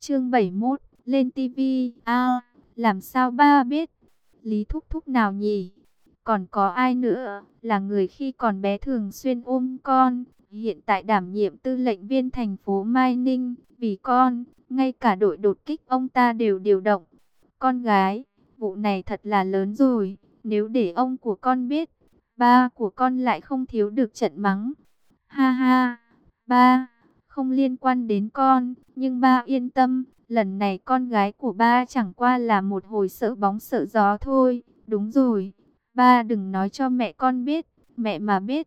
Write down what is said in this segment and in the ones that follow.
Chương 71, lên tivi. Làm sao ba biết? Lý Thúc Thúc nào nhỉ? Còn có ai nữa? Là người khi còn bé thường xuyên ôm con, hiện tại đảm nhiệm tư lệnh viên thành phố Mai Ninh. Vì con, ngay cả đội đột kích ông ta đều điều động. Con gái, vụ này thật là lớn rồi. Nếu để ông của con biết, ba của con lại không thiếu được trận mắng. Ha ha, ba, không liên quan đến con, nhưng ba yên tâm, lần này con gái của ba chẳng qua là một hồi sợ bóng sợ gió thôi. Đúng rồi, ba đừng nói cho mẹ con biết, mẹ mà biết,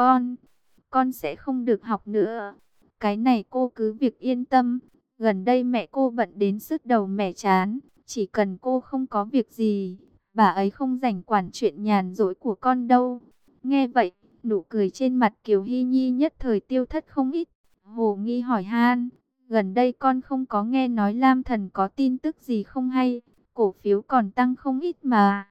con sẽ không được học nữa. Cái này cô cứ việc yên tâm, gần đây mẹ cô bận đến sứt đầu mẻ chán, chỉ cần cô không có việc gì, bà ấy không rảnh quản chuyện nhàn rỗi của con đâu. Nghe vậy, nụ cười trên mặt Kiều Hy Nhi nhất thời tiêu thất không ít. Hồ Nghi hỏi han, gần đây con không có nghe nói Lam Thần có tin tức gì không hay, cổ phiếu còn tăng không ít mà.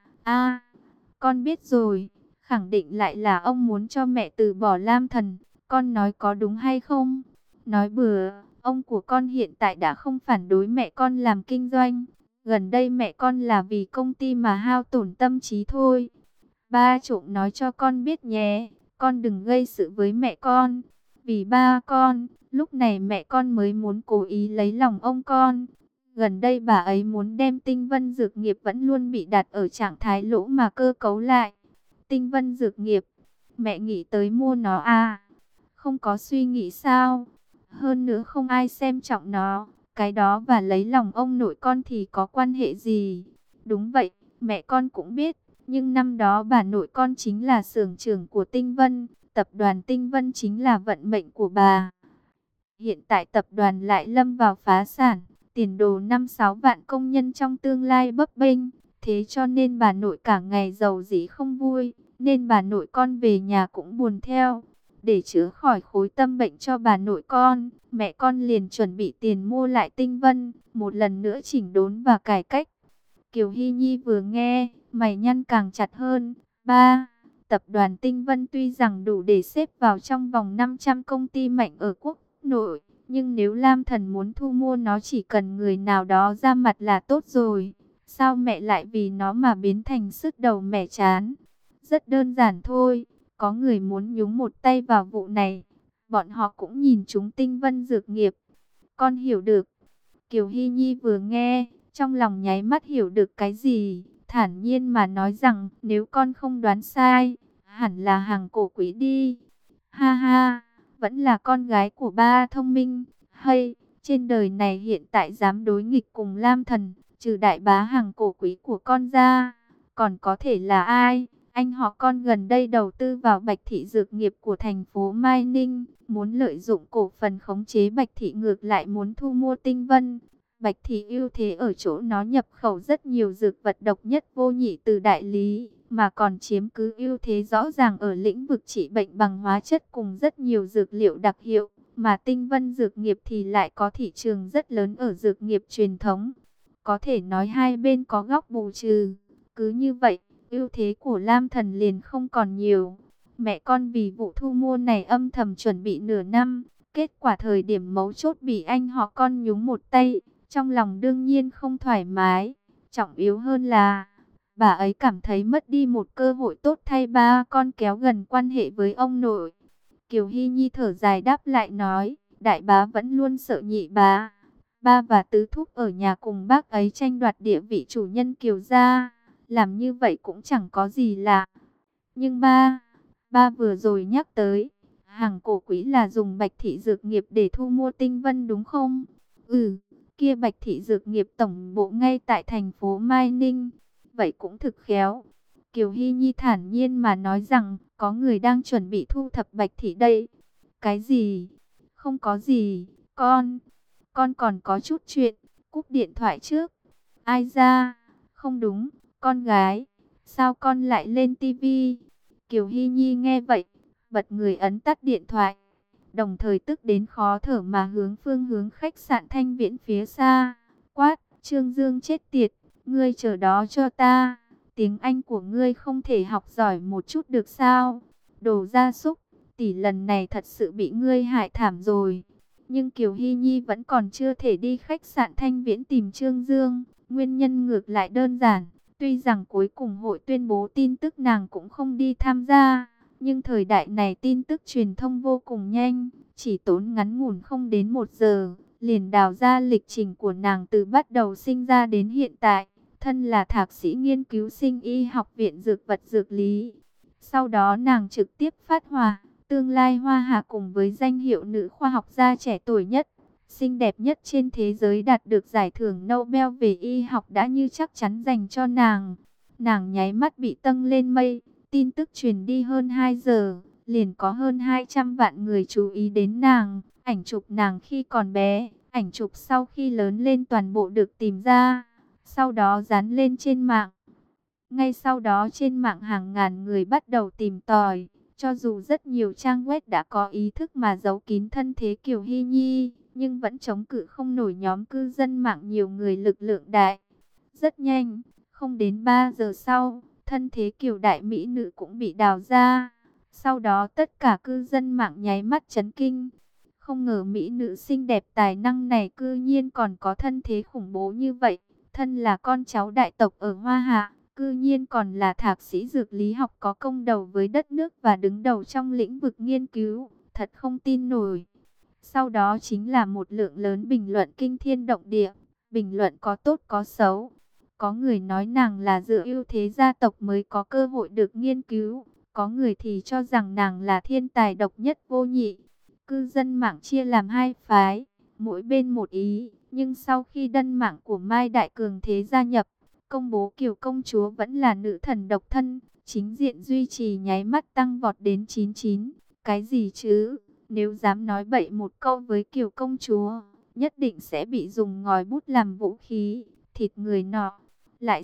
Con biết rồi, khẳng định lại là ông muốn cho mẹ từ bỏ Lam Thần, con nói có đúng hay không? Nói bừa, ông của con hiện tại đã không phản đối mẹ con làm kinh doanh, gần đây mẹ con là vì công ty mà hao tổn tâm trí thôi. Ba trộm nói cho con biết nhé, con đừng gây sự với mẹ con. Vì ba con, lúc này mẹ con mới muốn cố ý lấy lòng ông con. Gần đây bà ấy muốn đem Tinh Vân Dược Nghiệp vẫn luôn bị đặt ở trạng thái lỗ mà cơ cấu lại. Tinh Vân Dược Nghiệp, mẹ nghĩ tới mua nó à? Không có suy nghĩ sao? Hơn nữa không ai xem trọng nó, cái đó và lấy lòng ông nội con thì có quan hệ gì? Đúng vậy, mẹ con cũng biết. Nhưng năm đó bà nội con chính là xưởng trưởng của Tinh Vân, tập đoàn Tinh Vân chính là vận mệnh của bà. Hiện tại tập đoàn lại lâm vào phá sản, tiền đồ 5-6 vạn công nhân trong tương lai bấp bênh. Thế cho nên bà nội cả ngày giàu dĩ không vui, nên bà nội con về nhà cũng buồn theo. Để chữa khỏi khối tâm bệnh cho bà nội con, mẹ con liền chuẩn bị tiền mua lại Tinh Vân, một lần nữa chỉnh đốn và cải cách. Kiều Hy Nhi vừa nghe, mày nhăn càng chặt hơn. Ba, tập đoàn Tinh Vân tuy rằng đủ để xếp vào trong vòng 500 công ty mạnh ở quốc nội, nhưng nếu Lam Thần muốn thu mua nó chỉ cần người nào đó ra mặt là tốt rồi. Sao mẹ lại vì nó mà biến thành sứt đầu mẻ chán? Rất đơn giản thôi, có người muốn nhúng một tay vào vụ này. Bọn họ cũng nhìn chúng Tinh Vân Dược Nghiệp. Con hiểu được. Kiều Hy Nhi vừa nghe, trong lòng nháy mắt hiểu được cái gì, thản nhiên mà nói rằng nếu con không đoán sai, hẳn là hàng cổ quý đi. Ha ha, vẫn là con gái của ba thông minh. Hay, trên đời này hiện tại dám đối nghịch cùng Lam Thần, trừ đại bá hàng cổ quý của con ra, còn có thể là ai? Anh họ con gần đây đầu tư vào Bạch Thị Dược Nghiệp của thành phố Mai Ninh, muốn lợi dụng cổ phần khống chế Bạch Thị, ngược lại muốn thu mua Tinh Vân. Bạch Thị ưu thế ở chỗ nó nhập khẩu rất nhiều dược vật độc nhất vô nhị từ đại lý, mà còn chiếm cứ ưu thế rõ ràng ở lĩnh vực trị bệnh bằng hóa chất cùng rất nhiều dược liệu đặc hiệu, mà Tinh Vân Dược Nghiệp thì lại có thị trường rất lớn ở dược nghiệp truyền thống. Có thể nói hai bên có góc bù trừ. Cứ như vậy, ưu thế của Lam Thần liền không còn nhiều. Mẹ con vì vụ thu mua này âm thầm chuẩn bị nửa năm, kết quả thời điểm mấu chốt bị anh họ con nhúng một tay. Trong lòng đương nhiên không thoải mái, trọng yếu hơn là bà ấy cảm thấy mất đi một cơ hội tốt thay ba con kéo gần quan hệ với ông nội. Kiều Hy Nhi thở dài đáp lại nói, đại bá vẫn luôn sợ nhị bá. Ba và tứ thúc ở nhà cùng bác ấy tranh đoạt địa vị chủ nhân Kiều gia, làm như vậy cũng chẳng có gì lạ. Nhưng ba vừa rồi nhắc tới, hàng cổ quý là dùng Bạch Thị Dược Nghiệp để thu mua Tinh Vân đúng không? Ừ. Kia Bạch Thị Dược Nghiệp tổng bộ ngay tại thành phố Mai Ninh. Vậy cũng thực khéo. Kiều Hy Nhi thản nhiên mà nói rằng có người đang chuẩn bị thu thập Bạch Thị đây. Cái gì? Không có gì. Con còn có chút chuyện. Cúp điện thoại trước. Ai ra? Không đúng. Con gái. Sao con lại lên tivi? Kiều Hy Nhi nghe vậy, bật người ấn tắt điện thoại. Đồng thời tức đến khó thở mà hướng phương hướng khách sạn Thanh Viễn phía xa. Quát, Trương Dương chết tiệt, ngươi chờ đó cho ta. Tiếng Anh của ngươi không thể học giỏi một chút được sao? Đồ gia súc, tỷ lần này thật sự bị ngươi hại thảm rồi. Nhưng Kiều Hy Nhi vẫn còn chưa thể đi khách sạn Thanh Viễn tìm Trương Dương. Nguyên nhân ngược lại đơn giản. Tuy rằng cuối cùng hội tuyên bố tin tức nàng cũng không đi tham gia. Nhưng thời đại này tin tức truyền thông vô cùng nhanh. Chỉ tốn ngắn ngủn không đến 1 giờ. Liền đào ra lịch trình của nàng từ bắt đầu sinh ra đến hiện tại. Thân là thạc sĩ nghiên cứu sinh y học viện dược vật dược lý. Sau đó nàng trực tiếp phát họa tương lai Hoa Hạ cùng với danh hiệu nữ khoa học gia trẻ tuổi nhất, xinh đẹp nhất trên thế giới đạt được giải thưởng Nobel về y học đã như chắc chắn dành cho nàng. Nàng nháy mắt bị tâng lên mây, tin tức truyền đi hơn 2 giờ, liền có hơn 200 vạn người chú ý đến nàng. Ảnh chụp nàng khi còn bé, ảnh chụp sau khi lớn lên toàn bộ được tìm ra, sau đó dán lên trên mạng. Ngay sau đó trên mạng hàng ngàn người bắt đầu tìm tòi. Cho dù rất nhiều trang web đã có ý thức mà giấu kín thân thế Kiều Hy Nhi, nhưng vẫn chống cự không nổi nhóm cư dân mạng nhiều người lực lượng đại. Rất nhanh, không đến 3 giờ sau, thân thế Kiều đại mỹ nữ cũng bị đào ra. Sau đó tất cả cư dân mạng nháy mắt chấn kinh. Không ngờ mỹ nữ xinh đẹp tài năng này cư nhiên còn có thân thế khủng bố như vậy. Thân là con cháu đại tộc ở Hoa Hạ, cư nhiên còn là thạc sĩ dược lý học có công đầu với đất nước và đứng đầu trong lĩnh vực nghiên cứu, thật không tin nổi. Sau đó chính là một lượng lớn bình luận kinh thiên động địa, bình luận có tốt có xấu. Có người nói nàng là dựa ưu thế gia tộc mới có cơ hội được nghiên cứu, có người thì cho rằng nàng là thiên tài độc nhất vô nhị. Cư dân mạng chia làm hai phái, mỗi bên một ý, nhưng sau khi đân mạng của Mai Đại Cường Thế gia nhập, công bố Kiều công chúa vẫn là nữ thần độc thân, chính diện duy trì nháy mắt tăng vọt đến 99. Cái gì chứ? Nếu dám nói bậy một câu với Kiều công chúa, nhất định sẽ bị dùng ngòi bút làm vũ khí, thịt người nọ. Lại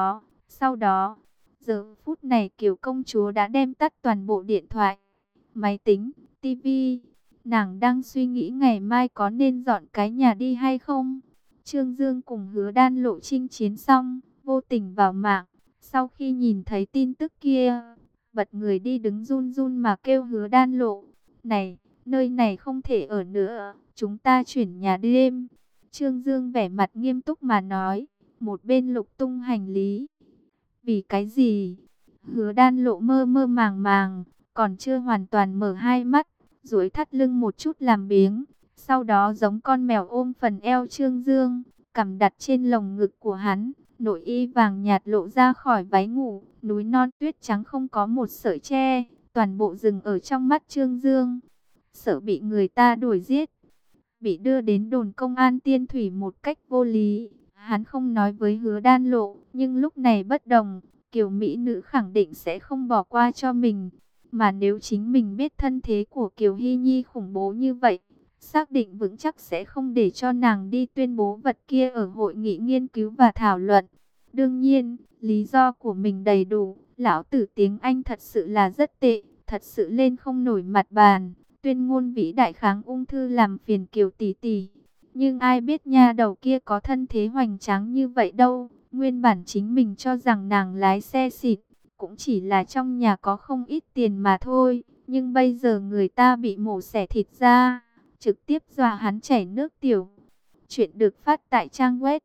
sau đó, giờ phút này Kiều công chúa đã đem tắt toàn bộ điện thoại, máy tính, tivi. Nàng đang suy nghĩ ngày mai có nên dọn cái nhà đi hay không. Trương Dương cùng Hứa Đan Lộ chinh chiến xong, vô tình vào mạng. Sau khi nhìn thấy tin tức kia, bật người đi đứng run run mà kêu Hứa Đan Lộ: "Này, nơi này không thể ở nữa, chúng ta chuyển nhà đêm." Trương Dương vẻ mặt nghiêm túc mà nói, một bên lục tung hành lý. "Vì cái gì?" Hứa Đan Lộ mơ mơ màng màng, còn chưa hoàn toàn mở hai mắt, duỗi thắt lưng một chút làm biếng. Sau đó giống con mèo ôm phần eo Trương Dương, cằm đặt trên lồng ngực của hắn, nội y vàng nhạt lộ ra khỏi váy ngủ, núi non tuyết trắng không có một sợi tre, toàn bộ rừng ở trong mắt Trương Dương. Sợ bị người ta đuổi giết, bị đưa đến đồn công an Tiên Thủy một cách vô lý, hắn không nói với Hứa Đan Lộ, nhưng lúc này bất đồng, Kiều mỹ nữ khẳng định sẽ không bỏ qua cho mình. Mà nếu chính mình biết thân thế của Kiều Hy Nhi khủng bố như vậy, xác định vững chắc sẽ không để cho nàng đi tuyên bố vật kia ở hội nghị nghiên cứu và thảo luận. Đương nhiên, lý do của mình đầy đủ, lão tử tiếng Anh thật sự là rất tệ, thật sự lên không nổi mặt bàn. Tuyên ngôn vĩ đại kháng ung thư làm phiền Kiều tỷ tỷ. Nhưng ai biết nha đầu kia có thân thế hoành tráng như vậy đâu. Nguyên bản chính mình cho rằng nàng lái xe xịn, cũng chỉ là trong nhà có không ít tiền mà thôi. Nhưng bây giờ người ta bị mổ xẻ thịt ra, trực tiếp dọa hắn chảy nước tiểu. Chuyện được phát tại trang web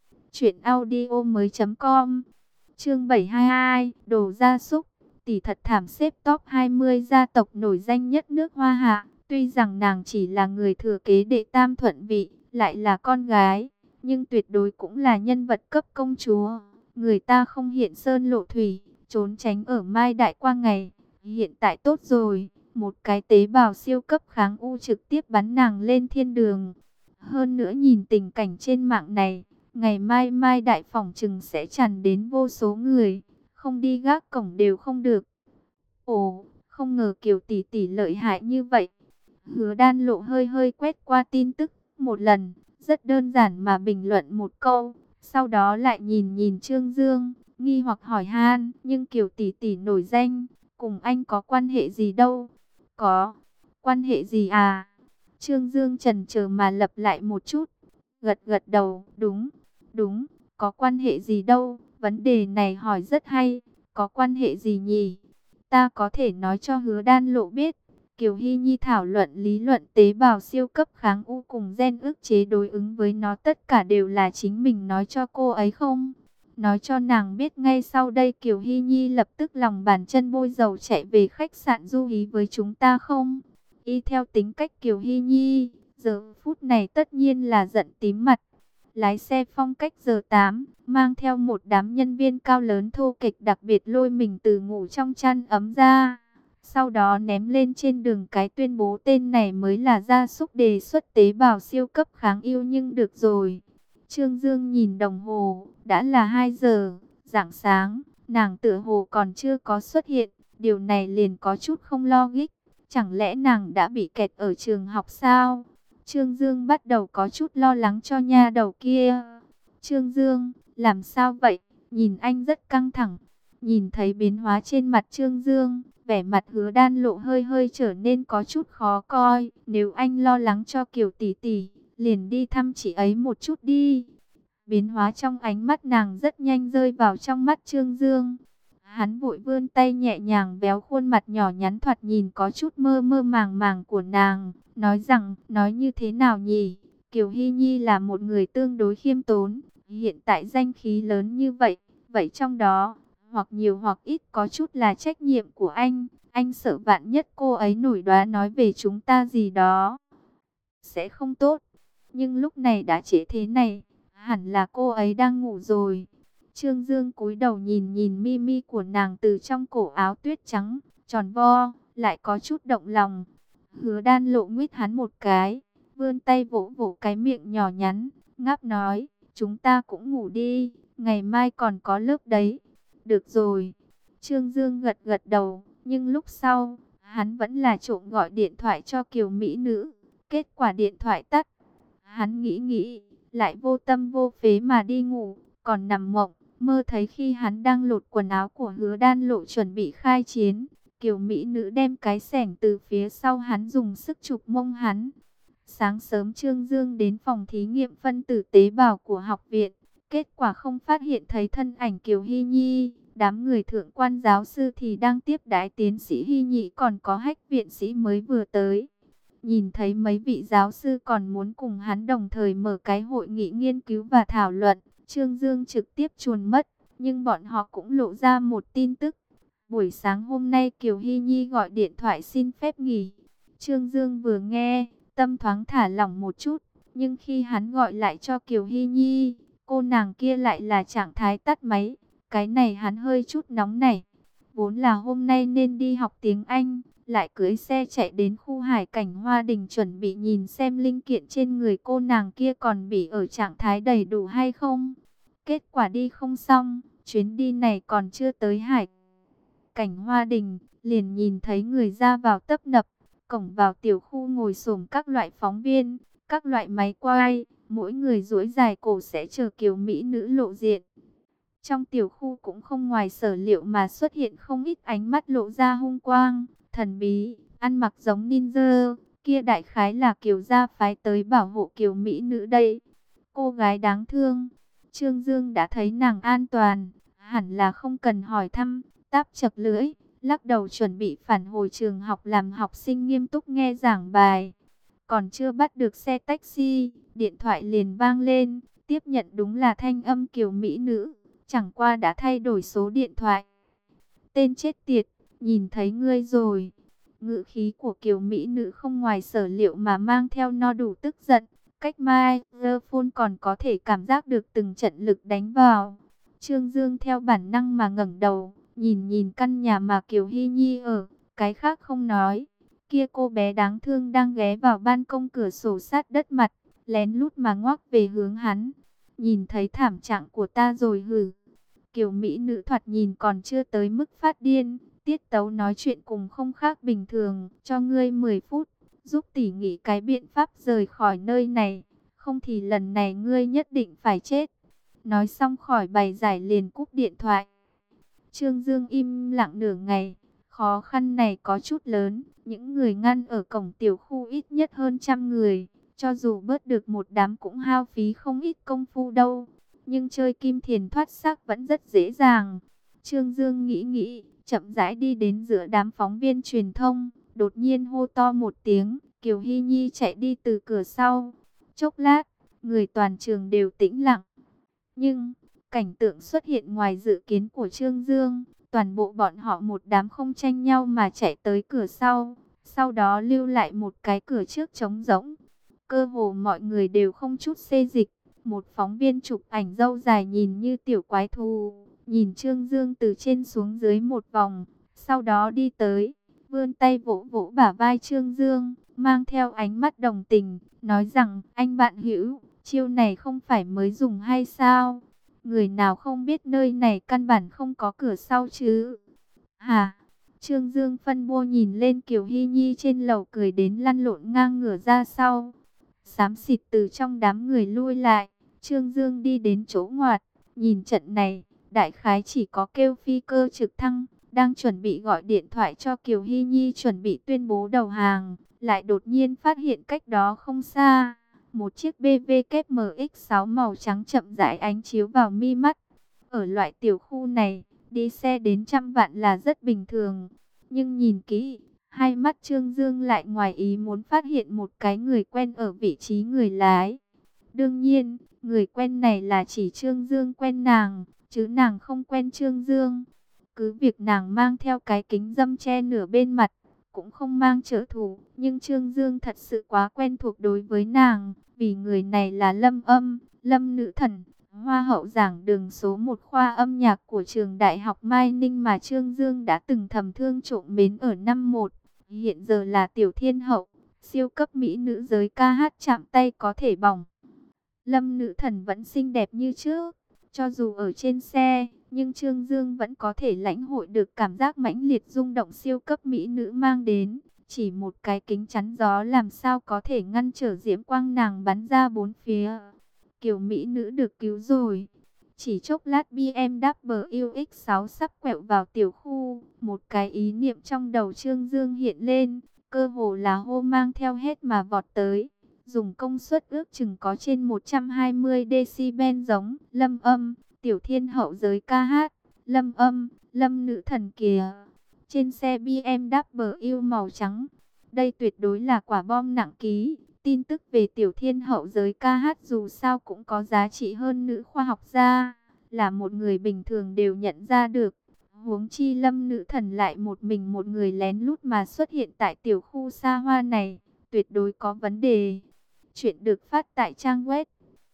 truyệnaudiomoi.com. Chương 722, đồ gia súc. Tỷ thật thảm xếp top 20 gia tộc nổi danh nhất nước Hoa Hạ. Tuy rằng nàng chỉ là người thừa kế đệ tam thuận vị, lại là con gái, nhưng tuyệt đối cũng là nhân vật cấp công chúa. Người ta không hiện sơn lộ thủy, trốn tránh ở Mai Đại qua ngày. Hiện tại tốt rồi, một cái tế bào siêu cấp kháng u trực tiếp bắn nàng lên thiên đường. Hơn nữa nhìn tình cảnh trên mạng này, ngày mai Mai Đại phỏng chừng sẽ tràn đến vô số người, không đi gác cổng đều không được. Ồ, không ngờ Kiều tỷ tỷ lợi hại như vậy. Hứa Đan Lộ hơi hơi quét qua tin tức một lần, rất đơn giản mà bình luận một câu, sau đó lại nhìn nhìn Trương Dương, nghi hoặc hỏi han, nhưng Kiều tỷ tỷ nổi danh, cùng anh có quan hệ gì đâu? Có, quan hệ gì à? Trương Dương chần chờ mà lặp lại một chút, gật gật đầu, đúng, có quan hệ gì đâu, vấn đề này hỏi rất hay, có quan hệ gì nhỉ? Ta có thể nói cho Hứa Đan Lộ biết, Kiều Hy Nhi thảo luận lý luận tế bào siêu cấp kháng u cùng gen ức chế đối ứng với nó, tất cả đều là chính mình nói cho cô ấy không? Nói cho nàng biết ngay sau đây. Kiều Hy Nhi lập tức lòng bàn chân bôi dầu chạy về khách sạn du hí với chúng ta không? Y theo tính cách Kiều Hy Nhi, giờ phút này tất nhiên là giận tím mặt. Lái xe phong cách giờ 8, mang theo một đám nhân viên cao lớn thô kệch, đặc biệt lôi mình từ ngủ trong chăn ấm ra. Sau đó ném lên trên đường cái tuyên bố tên này mới là gia súc đề xuất tế bào siêu cấp kháng yêu. Nhưng được rồi. Trương Dương nhìn đồng hồ, đã là 2 giờ, rạng sáng, nàng tựa hồ còn chưa có xuất hiện. Điều này liền có chút không logic. Chẳng lẽ nàng đã bị kẹt ở trường học sao? Trương Dương bắt đầu có chút lo lắng cho nha đầu kia. Trương Dương, làm sao vậy? Nhìn anh rất căng thẳng. Nhìn thấy biến hóa trên mặt Trương Dương, vẻ mặt Hứa Đan Lộ hơi hơi trở nên có chút khó coi. Nếu anh lo lắng cho Kiều tỷ tỷ, liền đi thăm chị ấy một chút đi. Biến hóa trong ánh mắt nàng rất nhanh rơi vào trong mắt Trương Dương. Hắn vội vươn tay nhẹ nhàng véo khuôn mặt nhỏ nhắn thoạt nhìn có chút mơ mơ màng màng của nàng, nói rằng, nói như thế nào nhỉ? Kiều Hy Nhi là một người tương đối khiêm tốn, hiện tại danh khí lớn như vậy, vậy trong đó, hoặc nhiều hoặc ít có chút là trách nhiệm của anh sợ vạn nhất cô ấy nổi đoá nói về chúng ta gì đó, sẽ không tốt. Nhưng lúc này đã trễ thế này, hẳn là cô ấy đang ngủ rồi. Trương Dương cúi đầu nhìn nhìn mi mi của nàng từ trong cổ áo tuyết trắng, tròn vo, lại có chút động lòng. Hứa Đan Lộ nguyết hắn một cái, vươn tay vỗ vỗ cái miệng nhỏ nhắn, ngáp nói, chúng ta cũng ngủ đi, ngày mai còn có lớp đấy. Được rồi. Trương Dương gật gật đầu, nhưng lúc sau, hắn vẫn là trộm gọi điện thoại cho Kiều Mỹ Nữ. Kết quả điện thoại tắt. Hắn nghĩ, lại vô tâm vô phế mà đi ngủ, còn nằm mộng, mơ thấy khi hắn đang lột quần áo của Hứa Đan Lộ chuẩn bị khai chiến. Kiều Mỹ Nữ đem cái xẻng từ phía sau hắn dùng sức chụp mông hắn. Sáng sớm Trương Dương đến phòng thí nghiệm phân tử tế bào của học viện. Kết quả không phát hiện thấy thân ảnh Kiều Hy Nhi. Đám người thượng quan giáo sư thì đang tiếp đãi tiến sĩ Hy Nhị, còn có Hách viện sĩ mới vừa tới. Nhìn thấy mấy vị giáo sư còn muốn cùng hắn đồng thời mở cái hội nghị nghiên cứu và thảo luận, Trương Dương trực tiếp chuồn mất. Nhưng bọn họ cũng lộ ra một tin tức. Buổi sáng hôm nay Kiều Hy Nhi gọi điện thoại xin phép nghỉ. Trương Dương vừa nghe, tâm thoáng thả lỏng một chút. Nhưng khi hắn gọi lại cho Kiều Hy Nhi, cô nàng kia lại là trạng thái tắt máy. Cái này hắn hơi chút nóng nảy. Vốn là hôm nay nên đi học tiếng Anh, lại cưỡi xe chạy đến khu hải cảnh Hoa Đình chuẩn bị nhìn xem linh kiện trên người cô nàng kia còn bị ở trạng thái đầy đủ hay không. Kết quả đi không xong, chuyến đi này còn chưa tới hải cảnh Hoa Đình, liền nhìn thấy người ra vào tấp nập. Cổng vào tiểu khu ngồi xổm các loại phóng viên, các loại máy quay, mỗi người duỗi dài cổ sẽ chờ Kiều Mỹ Nữ lộ diện. Trong tiểu khu cũng không ngoài sở liệu mà xuất hiện không ít ánh mắt lộ ra hung quang, thần bí, ăn mặc giống ninja, kia đại khái là Kiều gia phái tới bảo hộ Kiều Mỹ Nữ đây. Cô gái đáng thương, Trương Dương đã thấy nàng an toàn, hẳn là không cần hỏi thăm, táp chật lưỡi, lắc đầu chuẩn bị phản hồi trường học làm học sinh nghiêm túc nghe giảng bài. Còn chưa bắt được xe taxi, điện thoại liền vang lên, tiếp nhận đúng là thanh âm Kiều Mỹ Nữ. Chẳng qua đã thay đổi số điện thoại. Tên chết tiệt, nhìn thấy ngươi rồi. Ngữ khí của Kiều Mỹ Nữ không ngoài sở liệu mà mang theo no đủ tức giận. Cách microphone còn có thể cảm giác được từng trận lực đánh vào. Trương Dương theo bản năng mà ngẩng đầu, nhìn nhìn căn nhà mà Kiều Hy Nhi ở, cái khác không nói. Kia cô bé đáng thương đang ghé vào ban công cửa sổ sát đất mặt, lén lút mà ngoác về hướng hắn. Nhìn thấy thảm trạng của ta rồi hử? Kiều Mỹ Nữ thoạt nhìn còn chưa tới mức phát điên, tiết tấu nói chuyện cùng không khác bình thường. Cho ngươi 10 phút, giúp tỷ nghĩ cái biện pháp rời khỏi nơi này, không thì lần này ngươi nhất định phải chết. Nói xong khỏi bài giải liền cúp điện thoại. Trương Dương im lặng nửa ngày, khó khăn này có chút lớn, những người ngăn ở cổng tiểu khu ít nhất hơn 100 người. Cho dù bớt được một đám cũng hao phí không ít công phu đâu. Nhưng chơi kim thiền thoát xác vẫn rất dễ dàng. Trương Dương nghĩ, chậm rãi đi đến giữa đám phóng viên truyền thông. đột nhiên hô to một tiếng, Kiều Hy Nhi chạy đi từ cửa sau. Chốc lát, người toàn trường đều tĩnh lặng. Nhưng, cảnh tượng xuất hiện ngoài dự kiến của Trương Dương. Toàn bộ bọn họ một đám không tranh nhau mà chạy tới cửa sau. Sau đó lưu lại một cái cửa trước trống rỗng. Cơ hồ mọi người đều không chút xê dịch. Một phóng viên chụp ảnh râu dài nhìn như tiểu quái thú, nhìn Trương Dương từ trên xuống dưới một vòng. Sau đó đi tới, vươn tay vỗ vỗ bả vai Trương Dương, mang theo ánh mắt đồng tình, nói rằng, anh bạn hữu, chiêu này không phải mới dùng hay sao? Người nào không biết nơi này căn bản không có cửa sau chứ? Hả? Trương Dương phân bua nhìn lên Kiều Hy Nhi trên lầu cười đến lăn lộn ngang ngửa ra sau. Xám xịt từ trong đám người lui lại, Trương Dương đi đến chỗ ngoặt, nhìn trận này, đại khái chỉ có kêu phi cơ trực thăng, đang chuẩn bị gọi điện thoại cho Kiều Hy Nhi chuẩn bị tuyên bố đầu hàng, lại đột nhiên phát hiện cách đó không xa, một chiếc BWMX6 màu trắng chậm rãi ánh chiếu vào mi mắt. Ở loại tiểu khu này, đi xe đến trăm vạn là rất bình thường, nhưng nhìn kỹ, hai mắt Trương Dương lại ngoài ý muốn phát hiện một cái người quen ở vị trí người lái. Đương nhiên, người quen này là chỉ Trương Dương quen nàng, chứ nàng không quen Trương Dương. Cứ việc nàng mang theo cái kính dâm che nửa bên mặt, cũng không mang trợ thủ, nhưng Trương Dương thật sự quá quen thuộc đối với nàng, vì người này là Lâm Âm, Lâm nữ thần, Hoa hậu giảng đường số 1 khoa âm nhạc của trường Đại học Mai Ninh mà Trương Dương đã từng thầm thương trộm mến ở năm 1. Hiện giờ là tiểu thiên hậu, siêu cấp mỹ nữ giới ca hát chạm tay có thể bỏng. Lâm nữ thần vẫn xinh đẹp như trước, cho dù ở trên xe, nhưng Trương Dương vẫn có thể lãnh hội được cảm giác mãnh liệt rung động siêu cấp mỹ nữ mang đến. Chỉ một cái kính chắn gió làm sao có thể ngăn trở diễm quang nàng bắn ra bốn phía. Kiểu mỹ nữ được cứu rồi. Chỉ chốc lát BMW UX6 sắp quẹo vào tiểu khu, một cái ý niệm trong đầu Trương Dương hiện lên, cơ hồ là hô mang theo hết mà vọt tới. Dùng công suất ước chừng có trên 120 decibel giống Lâm Âm, tiểu thiên hậu giới ca hát, Lâm Âm, Lâm nữ thần kìa. Trên xe BMW màu trắng, đây tuyệt đối là quả bom nặng ký. Tin tức về tiểu thiên hậu giới ca hát dù sao cũng có giá trị hơn nữ khoa học gia, là một người bình thường đều nhận ra được. Huống chi Lâm nữ thần lại một mình một người lén lút mà xuất hiện tại tiểu khu xa hoa này, tuyệt đối có vấn đề. Chuyện được phát tại trang web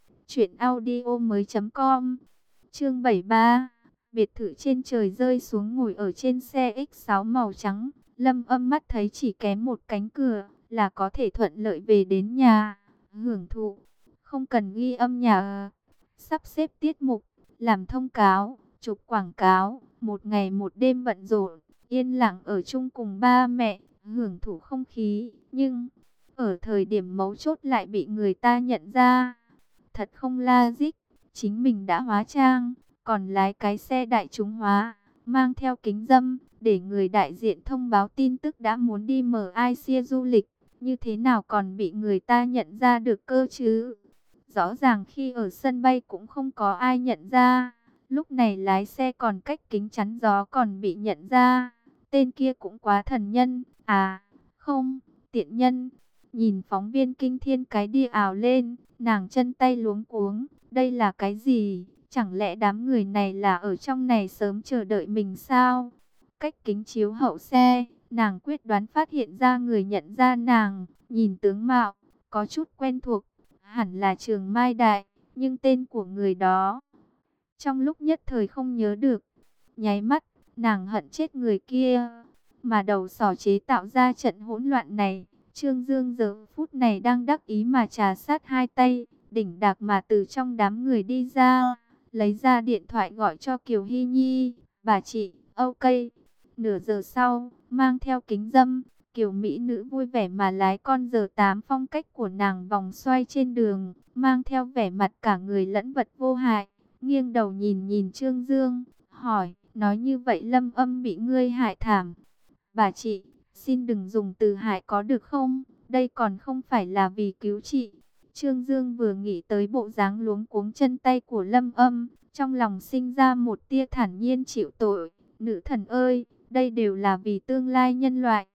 truyệnaudiomoi.com. Chương 73. Biệt thự trên trời rơi xuống ngồi ở trên xe X6 màu trắng, Lâm Âm mắt thấy chỉ kém một cánh cửa là có thể thuận lợi về đến nhà, hưởng thụ, không cần ghi âm nhạc, sắp xếp tiết mục, làm thông cáo, chụp quảng cáo, một ngày một đêm bận rộn, yên lặng ở chung cùng ba mẹ, hưởng thụ không khí, nhưng ở thời điểm mấu chốt lại bị người ta nhận ra. Thật không logic, chính mình đã hóa trang, còn lái cái xe đại chúng hóa, mang theo kính dâm, để người đại diện thông báo tin tức đã muốn đi Malaysia du lịch, như thế nào còn bị người ta nhận ra được cơ chứ? Rõ ràng khi ở sân bay cũng không có ai nhận ra, lúc này lái xe còn cách kính chắn gió còn bị nhận ra, tên kia cũng quá thần nhân, à, không, tiện nhân. Nhìn phóng viên kinh thiên cái đi ào lên, nàng chân tay luống cuống, đây là cái gì? Chẳng lẽ đám người này là ở trong này sớm chờ đợi mình sao? Cách kính chiếu hậu xe, nàng quyết đoán phát hiện ra người nhận ra nàng, nhìn tướng mạo, có chút quen thuộc, hẳn là Trường Mai Đại, nhưng tên của người đó, trong lúc nhất thời không nhớ được. Nháy mắt, nàng hận chết người kia, mà đầu sỏ chế tạo ra trận hỗn loạn này. Trương Dương giờ phút này đang đắc ý mà trà sát hai tay, đỉnh đạc mà từ trong đám người đi ra, lấy ra điện thoại gọi cho Kiều Hy Nhi, bà chị, ok. Nửa giờ sau, mang theo kính dâm, Kiều mỹ nữ vui vẻ mà lái con R8 phong cách của nàng vòng xoay trên đường, mang theo vẻ mặt cả người lẫn vật vô hại, nghiêng đầu nhìn nhìn Trương Dương, hỏi, nói như vậy Lâm Âm bị ngươi hại thảm. Bà chị, xin đừng dùng từ hại có được không? Đây còn không phải là vì cứu chị. Trương Dương vừa nghĩ tới bộ dáng luống cuống chân tay của Lâm Âm, trong lòng sinh ra một tia thản nhiên chịu tội. Nữ thần ơi, đây đều là vì tương lai nhân loại.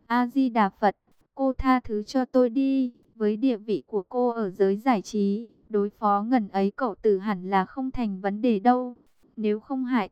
A-di-đà Phật, cô tha thứ cho tôi đi. Với địa vị của cô ở giới giải trí, đối phó ngần ấy cậu tử hẳn là không thành vấn đề đâu. Nếu không hại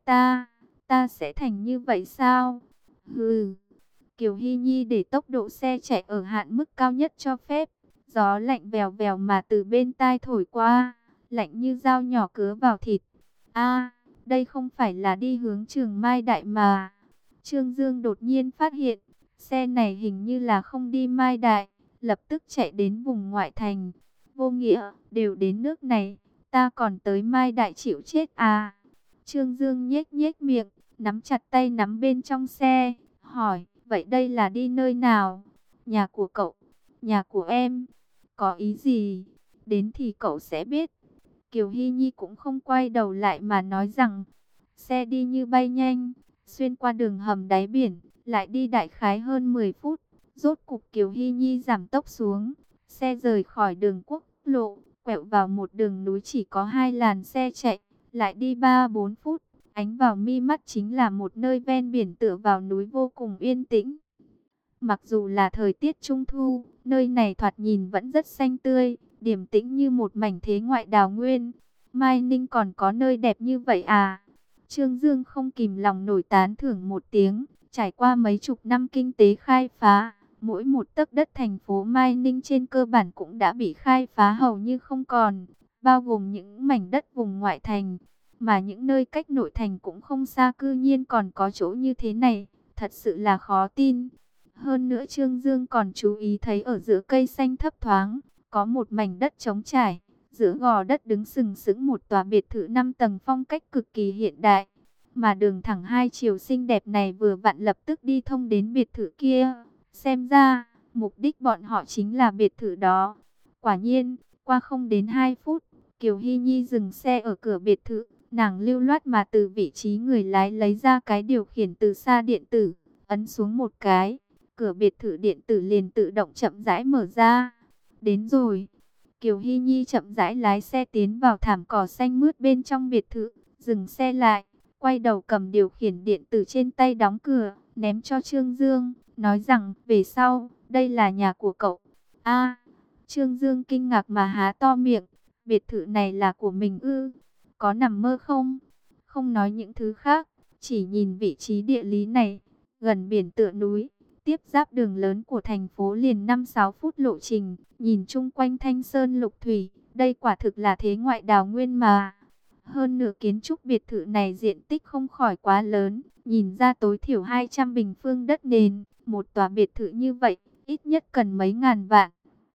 ta sẽ thành như vậy sao? Hừ. Kiều Hy Nhi để tốc độ xe chạy ở hạn mức cao nhất cho phép. Gió lạnh vèo vèo mà từ bên tai thổi qua, lạnh như dao nhỏ cứa vào thịt. A, đây không phải là đi hướng Trường Mai Đại mà. Trương Dương đột nhiên phát hiện, xe này hình như là không đi Mai Đại, lập tức chạy đến vùng ngoại thành. Vô nghĩa, đều đến nước này, ta còn tới Mai Đại chịu chết à? Trương Dương nhếch nhếch miệng, nắm chặt tay nắm bên trong xe, hỏi, vậy đây là đi nơi nào? Nhà của cậu, nhà của em, có ý gì? Đến thì cậu sẽ biết. Kiều Hy Nhi cũng không quay đầu lại mà nói rằng, xe đi như bay nhanh, xuyên qua đường hầm đáy biển, lại đi đại khái hơn 10 phút. Rốt cục Kiều Hy Nhi giảm tốc xuống, xe rời khỏi đường quốc lộ, quẹo vào một đường núi chỉ có 2 làn xe chạy, lại đi 3-4 phút. Ánh vào mi mắt chính là một nơi ven biển tựa vào núi vô cùng yên tĩnh. Mặc dù là thời tiết trung thu, nơi này thoạt nhìn vẫn rất xanh tươi, điềm tĩnh như một mảnh thế ngoại đào nguyên. Mai Ninh còn có nơi đẹp như vậy à? Trương Dương không kìm lòng nổi tán thưởng một tiếng. Trải qua mấy chục năm kinh tế khai phá, mỗi một tấc đất thành phố Mai Ninh trên cơ bản cũng đã bị khai phá hầu như không còn, bao gồm những mảnh đất vùng ngoại thành. Mà những nơi cách nội thành cũng không xa cư nhiên còn có chỗ như thế này, thật sự là khó tin. Hơn nữa Trương Dương còn chú ý thấy ở giữa cây xanh thấp thoáng, có một mảnh đất trống trải. Giữa gò đất đứng sừng sững một tòa biệt thự 5 tầng phong cách cực kỳ hiện đại. Mà đường thẳng hai chiều xinh đẹp này vừa vặn lập tức đi thông đến biệt thự kia. Xem ra, mục đích bọn họ chính là biệt thự đó. Quả nhiên, qua không đến 2 phút, Kiều Hy Nhi dừng xe ở cửa biệt thự. Nàng lưu loát mà từ vị trí người lái lấy ra cái điều khiển từ xa điện tử, ấn xuống một cái. Cửa biệt thự điện tử liền tự động chậm rãi mở ra. Đến rồi. Kiều Hy Nhi chậm rãi lái xe tiến vào thảm cỏ xanh mướt bên trong biệt thự, dừng xe lại, quay đầu cầm điều khiển điện tử trên tay đóng cửa, ném cho Trương Dương, nói rằng, về sau, đây là nhà của cậu. A, Trương Dương kinh ngạc mà há to miệng, biệt thự này là của mình ư? Có nằm mơ không? Không nói những thứ khác, chỉ nhìn vị trí địa lý này, gần biển tựa núi, tiếp giáp đường lớn của thành phố liền 5-6 phút lộ trình, nhìn chung quanh thanh sơn lục thủy, đây quả thực là thế ngoại đào nguyên mà. Hơn nữa kiến trúc biệt thự này diện tích không khỏi quá lớn, nhìn ra tối thiểu 200 bình phương đất nền, một tòa biệt thự như vậy, ít nhất cần mấy ngàn vạn.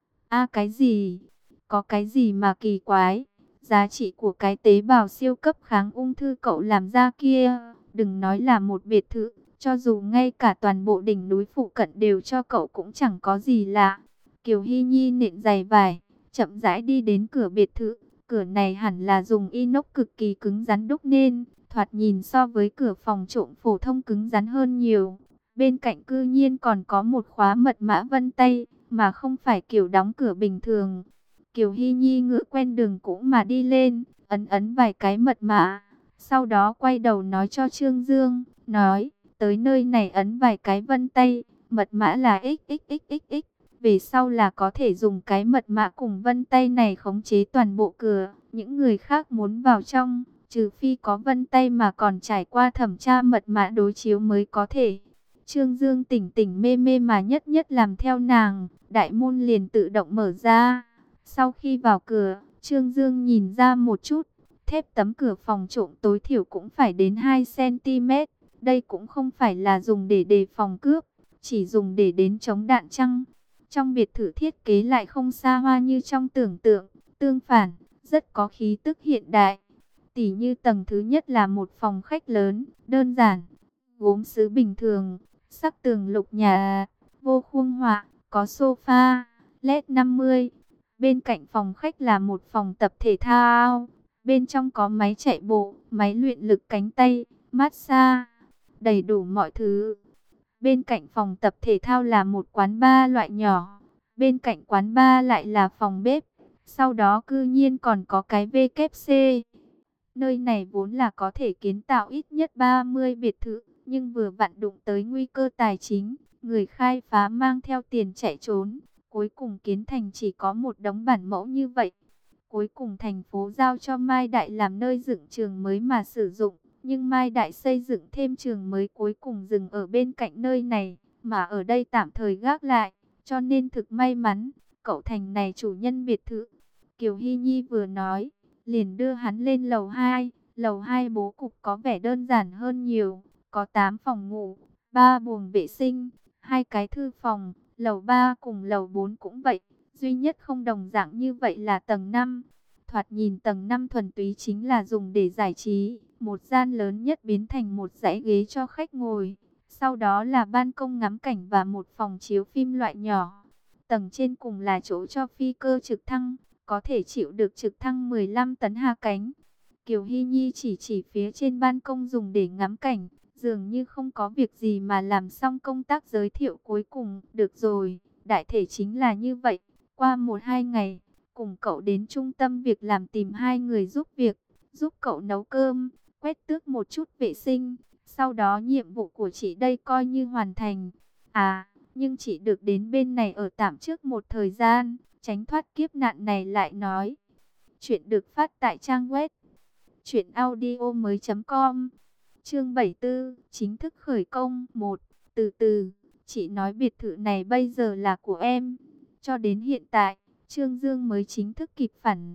A cái gì? Có cái gì mà kỳ quái? Giá trị của cái tế bào siêu cấp kháng ung thư cậu làm ra kia, đừng nói là một biệt thự, cho dù ngay cả toàn bộ đỉnh núi phụ cận đều cho cậu cũng chẳng có gì lạ. Kiều Hy Nhi nện giày vải, chậm rãi đi đến cửa biệt thự. Cửa này hẳn là dùng inox cực kỳ cứng rắn đúc nên, thoạt nhìn so với cửa phòng trộm phổ thông cứng rắn hơn nhiều. Bên cạnh cư nhiên còn có một khóa mật mã vân tay, mà không phải kiểu đóng cửa bình thường. Kiều Hy Nhi ngựa quen đường cũ mà đi lên, ấn vài cái mật mã. Sau đó quay đầu nói cho Trương Dương, nói, tới nơi này ấn vài cái vân tay, mật mã là XXXXX. Về sau là có thể dùng cái mật mã cùng vân tay này khống chế toàn bộ cửa. Những người khác muốn vào trong, trừ phi có vân tay mà còn trải qua thẩm tra mật mã đối chiếu mới có thể. Trương Dương tỉnh tỉnh mê mê mà nhất nhất làm theo nàng, đại môn liền tự động mở ra. Sau khi vào cửa, Trương Dương nhìn ra một chút, thép tấm cửa phòng trộm tối thiểu cũng phải đến 2 cm. Đây cũng không phải là dùng để đề phòng cướp, chỉ dùng để đến chống đạn chăng. Trong biệt thự thiết kế lại không xa hoa như trong tưởng tượng, tương phản, rất có khí tức hiện đại. Tỉ như tầng thứ nhất là một phòng khách lớn, đơn giản, gốm sứ bình thường, sắc tường lục nhà, vô khuôn họa, có sofa, LED 50. Bên cạnh phòng khách là một phòng tập thể thao, bên trong có máy chạy bộ, máy luyện lực cánh tay, massage, đầy đủ mọi thứ. Bên cạnh phòng tập thể thao là một quán bar loại nhỏ. Bên cạnh quán bar lại là phòng bếp. Sau đó cư nhiên còn có cái WC. Nơi này vốn là có thể kiến tạo ít nhất 30 biệt thự. Nhưng vừa vặn đụng tới nguy cơ tài chính. Người khai phá mang theo tiền chạy trốn, cuối cùng kiến thành chỉ có một đống bản mẫu như vậy. Cuối cùng thành phố giao cho Mai Đại làm nơi dựng trường mới mà sử dụng, nhưng Mai Đại xây dựng thêm trường mới cuối cùng dừng ở bên cạnh nơi này, mà ở đây tạm thời gác lại, cho nên thực may mắn, cậu thành này chủ nhân biệt thự. Kiều Hy Nhi vừa nói, liền đưa hắn lên lầu 2. Lầu 2 bố cục có vẻ đơn giản hơn nhiều, có 8 phòng ngủ, 3 buồng vệ sinh, 2 cái thư phòng, lầu 3 cùng lầu 4 cũng vậy, duy nhất không đồng dạng như vậy là tầng 5. Thoạt nhìn tầng 5 thuần túy chính là dùng để giải trí, một gian lớn nhất biến thành một dãy ghế cho khách ngồi, sau đó là ban công ngắm cảnh và một phòng chiếu phim loại nhỏ. Tầng trên cùng là chỗ cho phi cơ trực thăng, có thể chịu được trực thăng 15 tấn hạ cánh. Kiều Hy Nhi chỉ phía trên ban công dùng để ngắm cảnh, dường như không có việc gì mà làm xong công tác giới thiệu cuối cùng. Được rồi, đại thể chính là như vậy. Qua 1-2 ngày, cùng cậu đến trung tâm việc làm tìm 2 người giúp việc, giúp cậu nấu cơm, quét tước một chút vệ sinh. Sau đó nhiệm vụ của chị đây coi như hoàn thành. À, nhưng chị được đến bên này ở tạm trước một thời gian, tránh thoát kiếp nạn này lại nói. Chuyện được phát tại trang web truyệnaudiomoi.com. Chương 74, chính thức khởi công. 1. Từ từ, chị nói biệt thự này bây giờ là của em. Cho đến hiện tại, Trương Dương mới chính thức kịp phản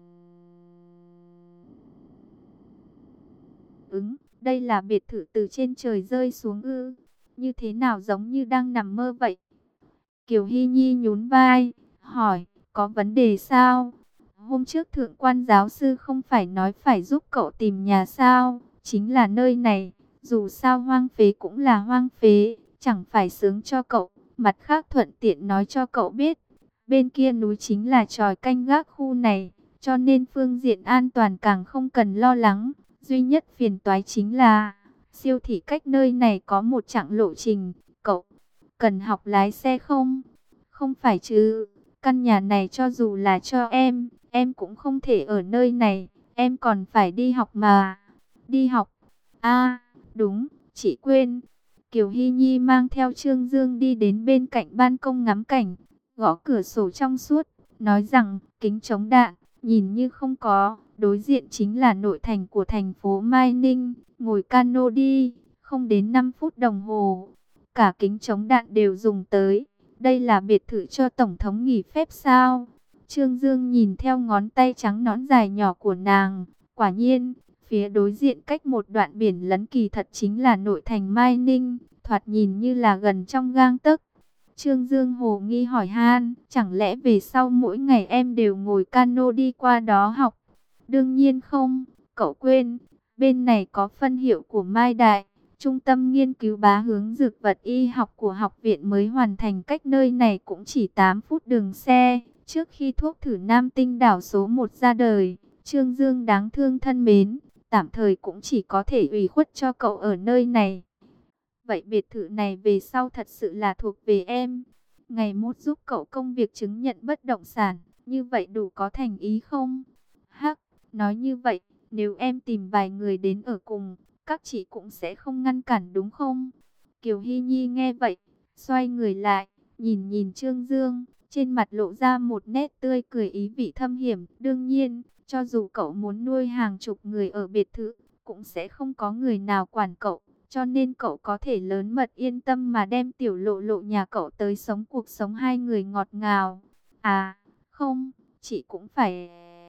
ứng. Đây là biệt thự từ trên trời rơi xuống ư? Như thế nào giống như đang nằm mơ vậy? Kiều Hy Nhi nhún vai, hỏi, có vấn đề sao? Hôm trước thượng quan giáo sư không phải nói phải giúp cậu tìm nhà sao? Chính là nơi này, dù sao hoang phế cũng là hoang phế, chẳng phải sướng cho cậu. Mặt khác thuận tiện nói cho cậu biết, bên kia núi chính là tròi canh gác khu này, cho nên phương diện an toàn càng không cần lo lắng. Duy nhất phiền toái chính là, siêu thị cách nơi này có một chặng lộ trình, cậu cần học lái xe không? Không phải chứ, căn nhà này cho dù là cho em cũng không thể ở nơi này, em còn phải đi học mà. Đi học? À, đúng, chị quên. Kiều Hy Nhi mang theo Trương Dương đi đến bên cạnh ban công ngắm cảnh, gõ cửa sổ trong suốt, nói rằng kính chống đạn, nhìn như không có, đối diện chính là nội thành của thành phố Mai Ninh, ngồi cano đi, không đến 5 phút đồng hồ. Cả kính chống đạn đều dùng tới. Đây là biệt thự cho Tổng thống nghỉ phép sao? Trương Dương nhìn theo ngón tay trắng nõn dài nhỏ của nàng. Quả nhiên, phía đối diện cách một đoạn biển lấn kỳ thật chính là nội thành Mai Ninh, thoạt nhìn như là gần trong gang tấc. Trương Dương hồ nghi hỏi han, chẳng lẽ về sau mỗi ngày em đều ngồi cano đi qua đó học? Đương nhiên không, cậu quên, bên này có phân hiệu của Mai Đại. Trung tâm nghiên cứu bá hướng dược vật y học của học viện mới hoàn thành, cách nơi này cũng chỉ 8 phút đường xe. Trước khi thuốc thử Nam Tinh đảo số 1 ra đời, Trương Dương đáng thương thân mến, tạm thời cũng chỉ có thể ủy khuất cho cậu ở nơi này. Vậy biệt thự này về sau thật sự là thuộc về em. Ngày mốt giúp cậu công việc chứng nhận bất động sản, như vậy đủ có thành ý không? Hắc, nói như vậy, nếu em tìm vài người đến ở cùng, các chị cũng sẽ không ngăn cản đúng không? Kiều Hy Nhi nghe vậy, xoay người lại, nhìn nhìn Trương Dương, trên mặt lộ ra một nét tươi cười ý vị thâm hiểm. Đương nhiên, cho dù cậu muốn nuôi hàng chục người ở biệt thự, cũng sẽ không có người nào quản cậu. Cho nên cậu có thể lớn mật yên tâm mà đem tiểu lộ lộ nhà cậu tới sống cuộc sống hai người ngọt ngào. À, không, chị cũng phải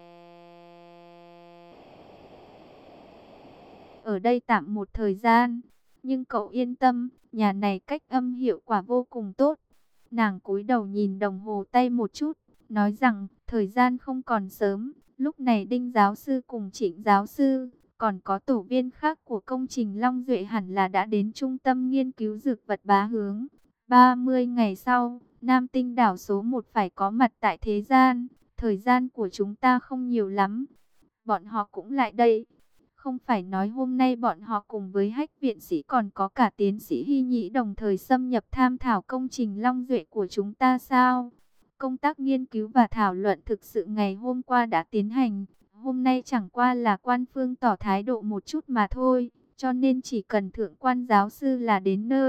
ở đây tạm một thời gian. Nhưng cậu yên tâm, nhà này cách âm hiệu quả vô cùng tốt. Nàng cúi đầu nhìn đồng hồ tay một chút, nói rằng thời gian không còn sớm. Lúc này Đinh giáo sư cùng Trịnh giáo sư, còn có tổ viên khác của công trình Long Duệ hẳn là đã đến trung tâm nghiên cứu dược vật bá hướng. 30 ngày sau, Nam Tinh đảo số 1 phải có mặt tại thế gian. Thời gian của chúng ta không nhiều lắm. Bọn họ cũng lại đây. Không phải nói hôm nay bọn họ cùng với Hách viện sĩ còn có cả tiến sĩ Hy Nhĩ đồng thời xâm nhập tham thảo công trình Long Duệ của chúng ta sao? Công tác nghiên cứu và thảo luận thực sự ngày hôm qua đã tiến hành. Hôm nay chẳng qua là quan phương tỏ thái độ một chút mà thôi. Cho nên chỉ cần thượng quan giáo sư là đến nơi,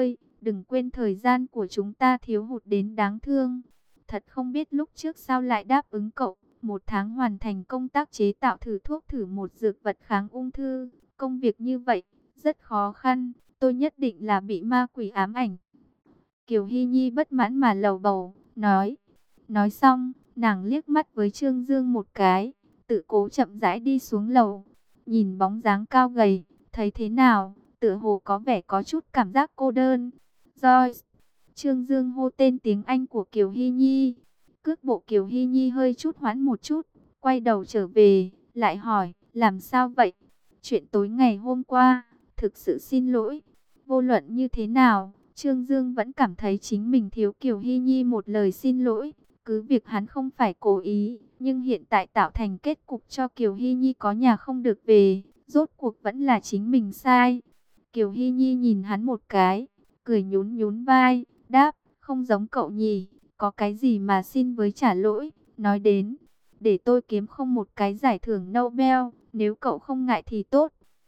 Đừng quên thời gian của chúng ta thiếu hụt đến đáng thương. Thật không biết lúc trước sao lại đáp ứng cậu. 1 tháng hoàn thành công tác chế tạo thử thuốc, thử một dược vật kháng ung thư. Công việc như vậy, rất khó khăn. Tôi nhất định là bị ma quỷ ám ảnh. Kiều Hy Nhi bất mãn mà lầu bầu, nói. Nói xong, nàng liếc mắt với Trương Dương một cái, tự cố chậm rãi đi xuống lầu. Nhìn bóng dáng cao gầy, thấy thế nào, tựa hồ có vẻ có chút cảm giác cô đơn. Joyce. Trương Dương hô tên tiếng Anh của Kiều Hy Nhi. Cước bộ Kiều Hy Nhi hơi chút hoãn một chút, quay đầu trở về, lại hỏi, làm sao vậy? Chuyện tối ngày hôm qua, thực sự xin lỗi. Vô luận như thế nào, Trương Dương vẫn cảm thấy chính mình thiếu Kiều Hy Nhi một lời xin lỗi. Cứ việc hắn không phải cố ý, nhưng hiện tại tạo thành kết cục cho Kiều Hy Nhi có nhà không được về, rốt cuộc vẫn là chính mình sai. Kiều Hy Nhi nhìn hắn một cái, cười nhún nhún vai, đáp, không giống cậu nhỉ, có cái gì mà xin với trả lỗi, nói đến, để tôi kiếm không một cái giải thưởng Nobel, nếu cậu không ngại thì tốt.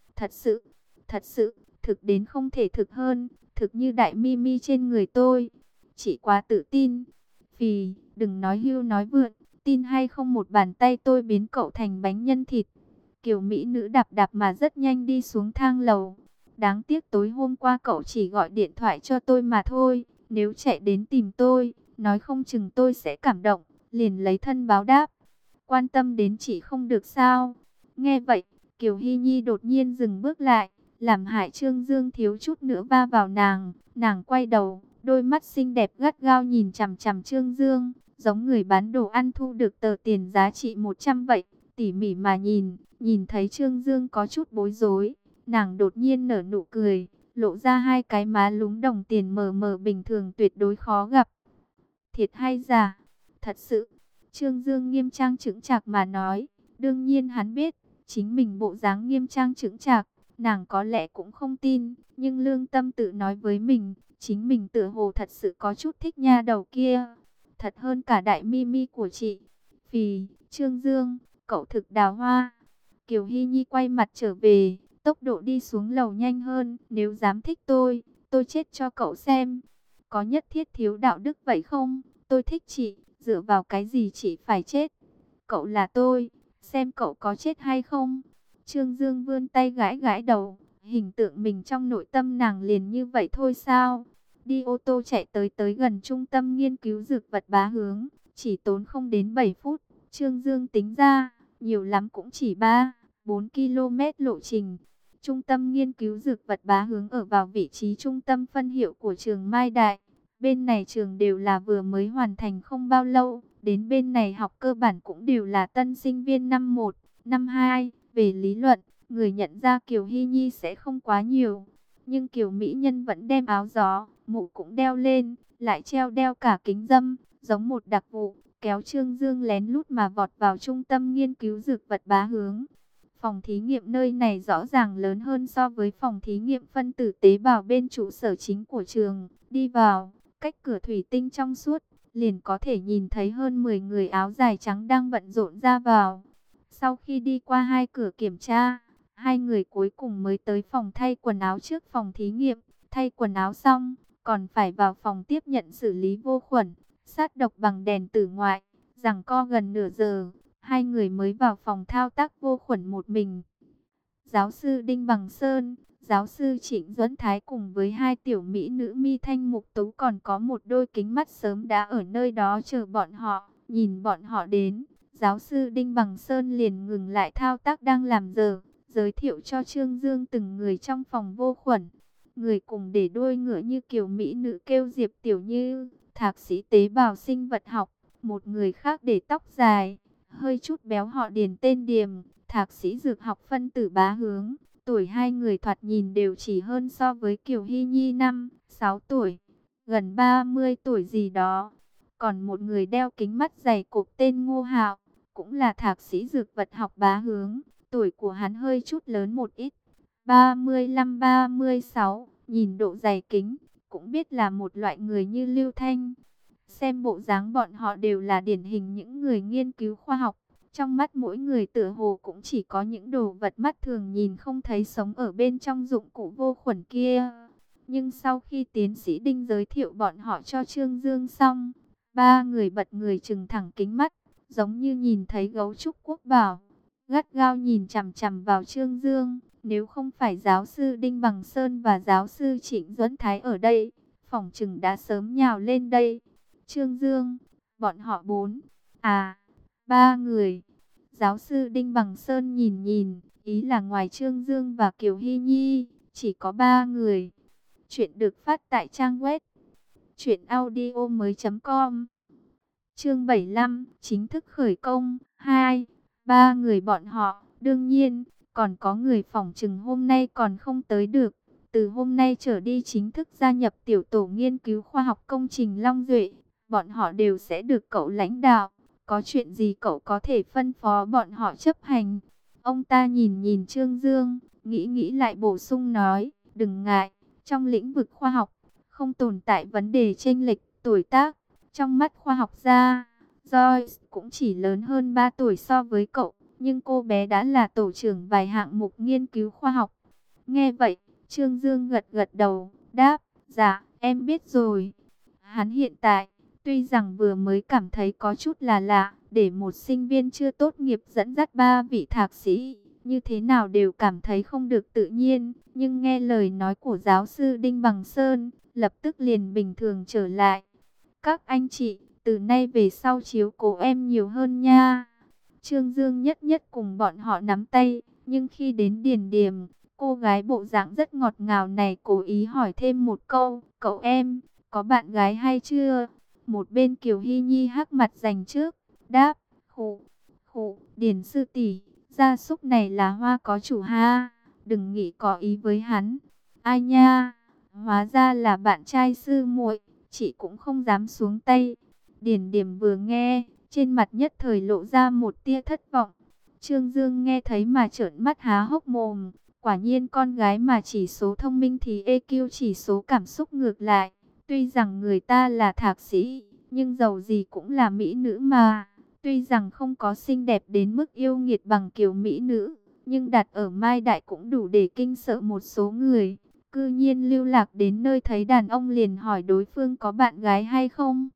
Thật sự, thực đến không thể thực hơn, thực như đại Mimi trên người tôi. Chị quá tự tin. Phì, đừng nói hưu nói vượn, tin hay không một bàn tay tôi biến cậu thành bánh nhân thịt. Kiều Mỹ nữ đạp đạp mà rất nhanh đi xuống thang lầu. Đáng tiếc tối hôm qua cậu chỉ gọi điện thoại cho tôi mà thôi. Nếu chạy đến tìm tôi, nói không chừng tôi sẽ cảm động, liền lấy thân báo đáp. Quan tâm đến chị không được sao? Nghe vậy, Kiều Hy Nhi đột nhiên dừng bước lại, làm hại Trương Dương thiếu chút nữa va vào nàng. Nàng quay đầu, đôi mắt xinh đẹp gắt gao nhìn chằm chằm Trương Dương, giống người bán đồ ăn thu được tờ tiền giá trị 100 vậy. Tỉ mỉ mà nhìn thấy Trương Dương có chút bối rối, nàng đột nhiên nở nụ cười, lộ ra hai cái má lúm đồng tiền mờ mờ bình thường tuyệt đối khó gặp. Thiệt hay giả? Thật sự. Trương Dương nghiêm trang chững chạc mà nói. Đương nhiên hắn biết, chính mình bộ dáng nghiêm trang chững chạc, nàng có lẽ cũng không tin, nhưng lương tâm tự nói với mình, chính mình tựa hồ thật sự có chút thích nha đầu kia. Thật hơn cả đại Mimi của chị. Phì, Trương Dương, cậu thực đào hoa. Kiều Hy Nhi quay mặt trở về, tốc độ đi xuống lầu nhanh hơn. Nếu dám thích tôi chết cho cậu xem. Có nhất thiết thiếu đạo đức vậy không? Tôi thích chị, dựa vào cái gì chị phải chết? Cậu là tôi, xem cậu có chết hay không? Trương Dương vươn tay gãi gãi đầu, hình tượng mình trong nội tâm nàng liền như vậy thôi sao? Đi ô tô chạy tới gần trung tâm nghiên cứu dược vật Bá Hướng, chỉ tốn không đến 7 phút. Trương Dương tính ra, nhiều lắm cũng chỉ 3-4 km lộ trình. Trung tâm nghiên cứu dược vật Bá Hướng ở vào vị trí trung tâm phân hiệu của trường Mai Đại. Bên này trường đều là vừa mới hoàn thành không bao lâu, đến bên này học cơ bản cũng đều là tân sinh viên năm 1, năm 2. Về lý luận, người nhận ra Kiều Hy Nhi sẽ không quá nhiều. Nhưng Kiều Mỹ Nhân vẫn đem áo gió, mũ cũng đeo lên, lại đeo cả kính râm, giống một đặc vụ, kéo Trương Dương lén lút mà vọt vào trung tâm nghiên cứu dược vật Bá Hướng. Phòng thí nghiệm nơi này rõ ràng lớn hơn so với phòng thí nghiệm phân tử tế bào bên trụ sở chính của trường. Đi vào, cách cửa thủy tinh trong suốt, liền có thể nhìn thấy hơn 10 người áo dài trắng đang bận rộn ra vào. Sau khi đi qua 2 cửa kiểm tra, 2 người cuối cùng mới tới phòng thay quần áo trước phòng thí nghiệm. Thay quần áo xong, còn phải vào phòng tiếp nhận xử lý vô khuẩn, sát độc bằng đèn tử ngoại. Giằng co gần nửa giờ, 2 người mới vào phòng thao tác vô khuẩn một mình. Giáo sư Đinh Bằng Sơn, giáo sư Trịnh Duẫn Thái cùng với 2 tiểu mỹ nữ Mi Thanh Mục Tú còn có một đôi kính mắt sớm đã ở nơi đó chờ bọn họ. Nhìn bọn họ đến, giáo sư Đinh Bằng Sơn liền ngừng lại thao tác đang làm giờ, giới thiệu cho Trương Dương từng người trong phòng vô khuẩn. Người cùng để đôi ngựa như kiểu mỹ nữ kêu Diệp Tiểu Như, thạc sĩ tế bào sinh vật học. Một người khác để tóc dài, hơi chút béo họ Điền tên Điềm, thạc sĩ dược học phân tử Bá Hướng. Tuổi 2 người thoạt nhìn đều chỉ hơn so với Kiều Hy Nhi 5-6 tuổi, gần 30 tuổi gì đó. Còn một người đeo kính mắt dày cộp tên Ngô Hạo, cũng là thạc sĩ dược vật học Bá Hướng. Tuổi của hắn hơi chút lớn một ít, 35-36, nhìn độ dày kính, cũng biết là một loại người như Lưu Thanh. Xem bộ dáng bọn họ đều là điển hình những người nghiên cứu khoa học. Trong mắt mỗi người tựa hồ cũng chỉ có những đồ vật mắt thường nhìn không thấy sống ở bên trong dụng cụ vô khuẩn kia. Nhưng sau khi tiến sĩ Đinh giới thiệu bọn họ cho Trương Dương xong, ba người bật người trừng thẳng kính mắt, giống như nhìn thấy gấu trúc quốc bảo, gắt gao nhìn chằm chằm vào Trương Dương. Nếu không phải giáo sư Đinh Bằng Sơn và giáo sư Trịnh Duẫn Thái ở đây, phỏng chừng đã sớm nhào lên đây. Trương Dương, bọn họ ba người. Giáo sư Đinh Bằng Sơn nhìn nhìn, ý là ngoài Trương Dương và Kiều Hy Nhi, chỉ có ba người. Chuyện được phát tại trang web truyệnaudiomoi.com. Chương 75, chính thức khởi công. 2. Ba người bọn họ, đương nhiên, còn có người phỏng chừng hôm nay còn không tới được. Từ hôm nay trở đi chính thức gia nhập tiểu tổ nghiên cứu khoa học công trình Long Duệ. Bọn họ đều sẽ được cậu lãnh đạo. Có chuyện gì cậu có thể phân phó bọn họ chấp hành. Ông ta nhìn nhìn Trương Dương, nghĩ lại bổ sung nói, đừng ngại, trong lĩnh vực khoa học, không tồn tại vấn đề chênh lệch tuổi tác. Trong mắt khoa học gia, Joyce cũng chỉ lớn hơn 3 tuổi so với cậu, nhưng cô bé đã là tổ trưởng vài hạng mục nghiên cứu khoa học. Nghe vậy, Trương Dương gật gật đầu, đáp, dạ, em biết rồi. Hắn hiện tại, tuy rằng vừa mới cảm thấy có chút là lạ, để một sinh viên chưa tốt nghiệp dẫn dắt ba vị thạc sĩ, như thế nào đều cảm thấy không được tự nhiên, nhưng nghe lời nói của giáo sư Đinh Bằng Sơn, lập tức liền bình thường trở lại. Các anh chị, từ nay về sau chiếu cố em nhiều hơn nha. Trương Dương nhất nhất cùng bọn họ nắm tay, nhưng khi đến Điền Điềm, cô gái bộ dạng rất ngọt ngào này cố ý hỏi thêm một câu, cậu em, có bạn gái hay chưa? Một bên Kiều Hy Nhi hắc mặt dành trước, đáp, khụ, Điền sư tỷ, gia súc này là Hoa có chủ ha, đừng nghĩ có ý với hắn. Ai nha, hóa ra là bạn trai sư muội, chị cũng không dám xuống tay. Điền Điềm vừa nghe, trên mặt nhất thời lộ ra một tia thất vọng. Trương Dương nghe thấy mà trợn mắt há hốc mồm. Quả nhiên con gái mà chỉ số thông minh thì EQ chỉ số cảm xúc ngược lại. Tuy rằng người ta là thạc sĩ, nhưng dầu gì cũng là mỹ nữ mà. Tuy rằng không có xinh đẹp đến mức yêu nghiệt bằng kiểu mỹ nữ, nhưng đặt ở Mai Đại cũng đủ để kinh sợ một số người. Cư nhiên lưu lạc đến nơi thấy đàn ông liền hỏi đối phương có bạn gái hay không.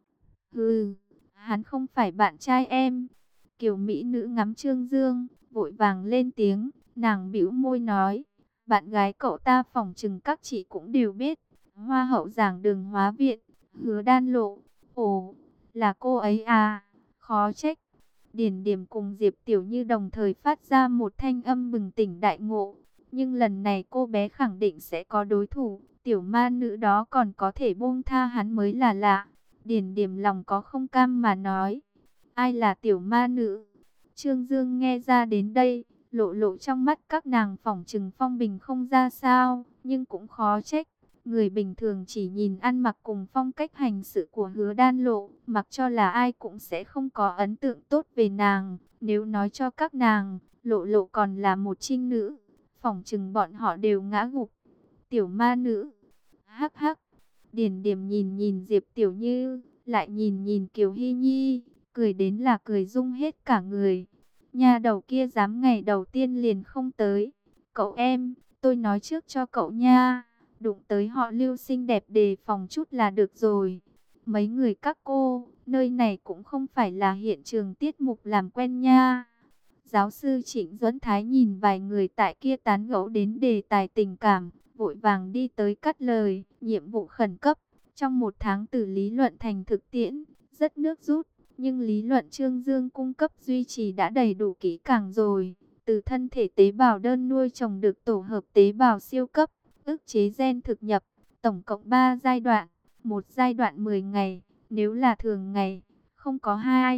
Hừ, hắn không phải bạn trai em. Kiều mỹ nữ ngắm Trương Dương, vội vàng lên tiếng, nàng bĩu môi nói, bạn gái cậu ta phỏng chừng các chị cũng đều biết, Hoa hậu giảng đường Hóa viện, Hứa Đan Lộ. Ồ, là cô ấy à, khó trách. Điền Điềm cùng Diệp Tiểu Như đồng thời phát ra một thanh âm bừng tỉnh đại ngộ, nhưng lần này cô bé khẳng định sẽ có đối thủ, tiểu ma nữ đó còn có thể buông tha hắn mới là lạ. Điền Điềm lòng có không cam mà nói, ai là tiểu ma nữ? Trương Dương nghe ra đến đây, lộ trong mắt các nàng phỏng chừng phong bình không ra sao, nhưng cũng khó trách. Người bình thường chỉ nhìn ăn mặc cùng phong cách hành sự của Hứa Đan Lộ, mặc cho là ai cũng sẽ không có ấn tượng tốt về nàng. Nếu nói cho các nàng, lộ còn là một trinh nữ, phỏng chừng bọn họ đều ngã gục. Tiểu ma nữ, hắc hắc. Điền Điềm nhìn nhìn Diệp Tiểu Như, lại nhìn nhìn Kiều Hy Nhi, cười đến là cười rung hết cả người. Nhà đầu kia dám ngày đầu tiên liền không tới. Cậu em, tôi nói trước cho cậu nha, đụng tới họ Lưu xinh đẹp đề phòng chút là được rồi. Mấy người các cô, nơi này cũng không phải là hiện trường tiết mục làm quen nha. Giáo sư Trịnh Duẫn Thái nhìn vài người tại kia tán gẫu đến đề tài tình cảm, vội vàng đi tới cắt lời, nhiệm vụ khẩn cấp, trong 1 tháng từ lý luận thành thực tiễn, rất nước rút, nhưng lý luận Trương Dương cung cấp duy trì đã đầy đủ kỹ càng rồi, từ thân thể tế bào đơn nuôi trồng được tổ hợp tế bào siêu cấp, ức chế gen thực nhập, tổng cộng 3 giai đoạn, một giai đoạn 10 ngày, nếu là thường ngày, không có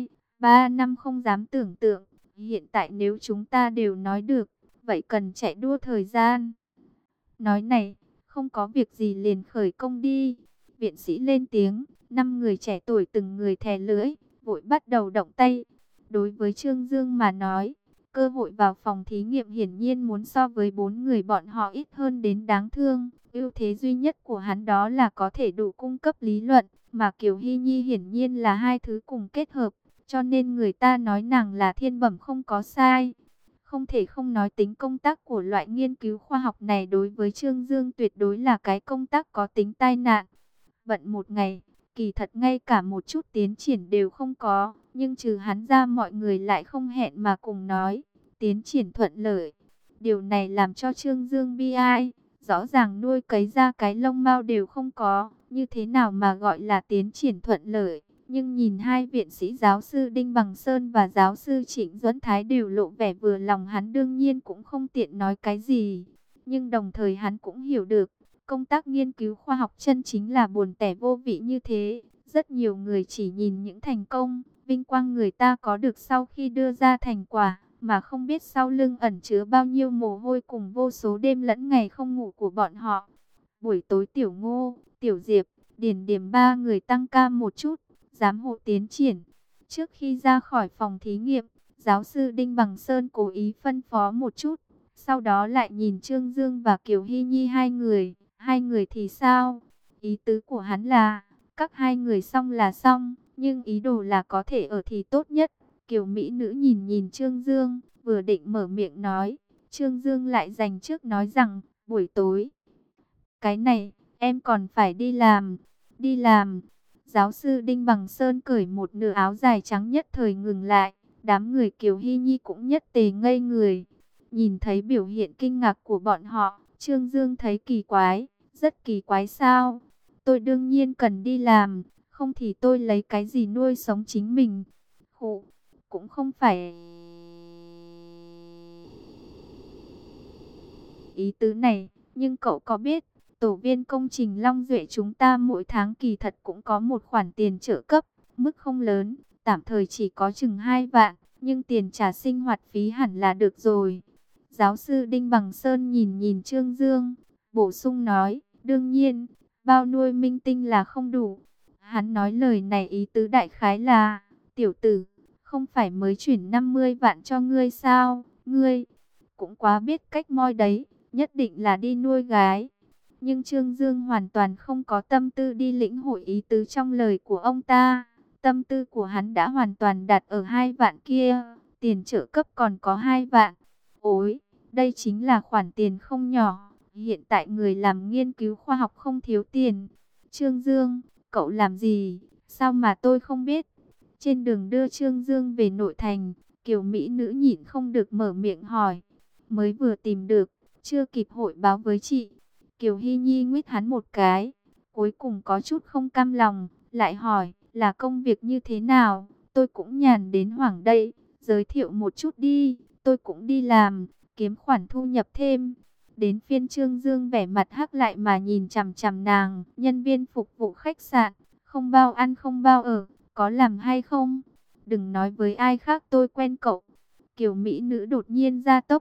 2-3 năm không dám tưởng tượng, hiện tại nếu chúng ta đều nói được, vậy cần chạy đua thời gian. Nói này, không có việc gì liền khởi công đi. Viện sĩ lên tiếng, 5 người trẻ tuổi từng người thè lưỡi, vội bắt đầu động tay. Đối với Trương Dương mà nói, cơ hội vào phòng thí nghiệm hiển nhiên muốn so với 4 người bọn họ ít hơn đến đáng thương. Ưu thế duy nhất của hắn đó là có thể đủ cung cấp lý luận, mà Kiều Hy Nhi hiển nhiên là hai thứ cùng kết hợp, cho nên người ta nói nàng là thiên bẩm không có sai. Không thể không nói tính công tác của loại nghiên cứu khoa học này đối với Trương Dương tuyệt đối là cái công tác có tính tai nạn. Bận một ngày, kỳ thật ngay cả một chút tiến triển đều không có, nhưng trừ hắn ra mọi người lại không hẹn mà cùng nói, tiến triển thuận lợi. Điều này làm cho Trương Dương bi ai, rõ ràng nuôi cấy ra cái lông mao đều không có, như thế nào mà gọi là tiến triển thuận lợi. Nhưng nhìn hai viện sĩ giáo sư Đinh Bằng Sơn và giáo sư Trịnh Duẫn Thái đều lộ vẻ vừa lòng, hắn đương nhiên cũng không tiện nói cái gì. Nhưng đồng thời hắn cũng hiểu được, công tác nghiên cứu khoa học chân chính là buồn tẻ vô vị như thế. Rất nhiều người chỉ nhìn những thành công, vinh quang người ta có được sau khi đưa ra thành quả, mà không biết sau lưng ẩn chứa bao nhiêu mồ hôi cùng vô số đêm lẫn ngày không ngủ của bọn họ. Buổi tối Tiểu Ngô, Tiểu Diệp, Điền Điềm ba người tăng ca một chút, giám hộ tiến triển. Trước khi ra khỏi phòng thí nghiệm, giáo sư Đinh Bằng Sơn cố ý phân phó một chút, sau đó lại nhìn Trương Dương và Kiều Hy Nhi hai người thì sao? Ý tứ của hắn là, các hai người xong là xong, nhưng ý đồ là có thể ở thì tốt nhất. Kiều Mỹ nữ nhìn nhìn Trương Dương, vừa định mở miệng nói, Trương Dương lại dành trước nói rằng, buổi tối, cái này, em còn phải đi làm, đi làm. Giáo sư Đinh Bằng Sơn cởi một nửa áo dài trắng nhất thời ngừng lại, đám người Kiều Hy Nhi cũng nhất tề ngây người. Nhìn thấy biểu hiện kinh ngạc của bọn họ, Trương Dương thấy kỳ quái, rất kỳ quái sao? Tôi đương nhiên cần đi làm, không thì tôi lấy cái gì nuôi sống chính mình? Khụ, cũng không phải ý tứ này, nhưng cậu có biết, tổ viên công trình Long Duệ chúng ta mỗi tháng kỳ thật cũng có một khoản tiền trợ cấp, mức không lớn, tạm thời chỉ có chừng 2 vạn, nhưng tiền trả sinh hoạt phí hẳn là được rồi. Giáo sư Đinh Bằng Sơn nhìn nhìn Trương Dương, bổ sung nói, đương nhiên, bao nuôi minh tinh là không đủ. Hắn nói lời này ý tứ đại khái là, tiểu tử, không phải mới chuyển 50 vạn cho ngươi sao, ngươi cũng quá biết cách moi đấy, nhất định là đi nuôi gái. Nhưng Trương Dương hoàn toàn không có tâm tư đi lĩnh hội ý tứ trong lời của ông ta. Tâm tư của hắn đã hoàn toàn đặt ở 2 vạn kia, tiền trợ cấp còn có 2 vạn. Ôi, đây chính là khoản tiền không nhỏ. Hiện tại người làm nghiên cứu khoa học không thiếu tiền. Trương Dương, cậu làm gì? Sao mà tôi không biết? Trên đường đưa Trương Dương về nội thành, Kiều Mỹ nữ nhịn không được mở miệng hỏi. Mới vừa tìm được, chưa kịp hội báo với chị. Kiều Hy Nhi nguyết hắn một cái, cuối cùng có chút không cam lòng, lại hỏi, là công việc như thế nào? Tôi cũng nhàn đến hoảng đây, giới thiệu một chút đi, tôi cũng đi làm, kiếm khoản thu nhập thêm. Đến phiên Trương Dương vẻ mặt hắc lại mà nhìn chằm chằm nàng, nhân viên phục vụ khách sạn, không bao ăn không bao ở, có làm hay không? Đừng nói với ai khác tôi quen cậu. Kiều Mỹ nữ đột nhiên ra tốc.